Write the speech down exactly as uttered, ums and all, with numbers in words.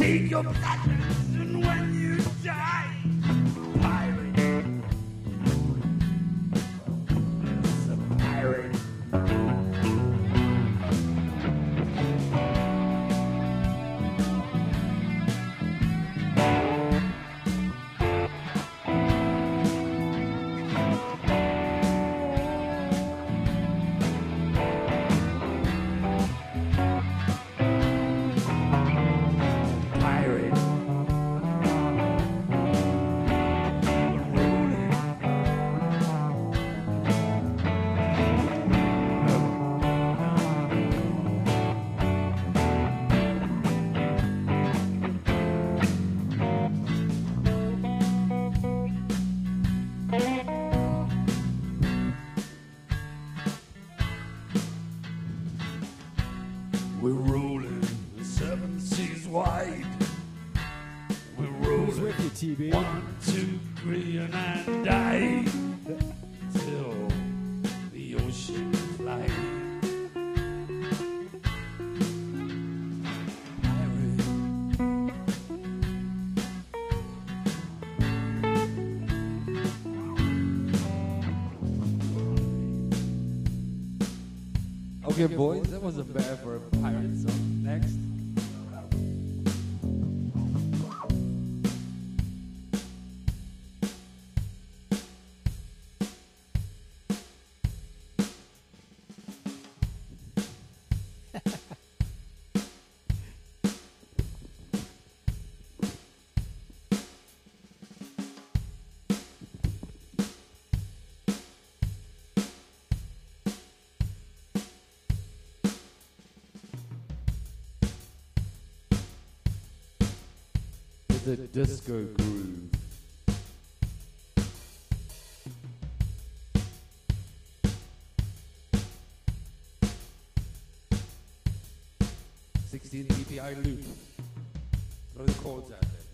take your pleasures, and when you die, pirate. It's a pirate. We're rolling seven seas wide. We're rolling with you, T B? one, two, three, and I die till the ocean flies. Okay, boys, that wasn't bad for a pirate song. Next. The disco groove. sixteen D P I loop. Throw the chords out there.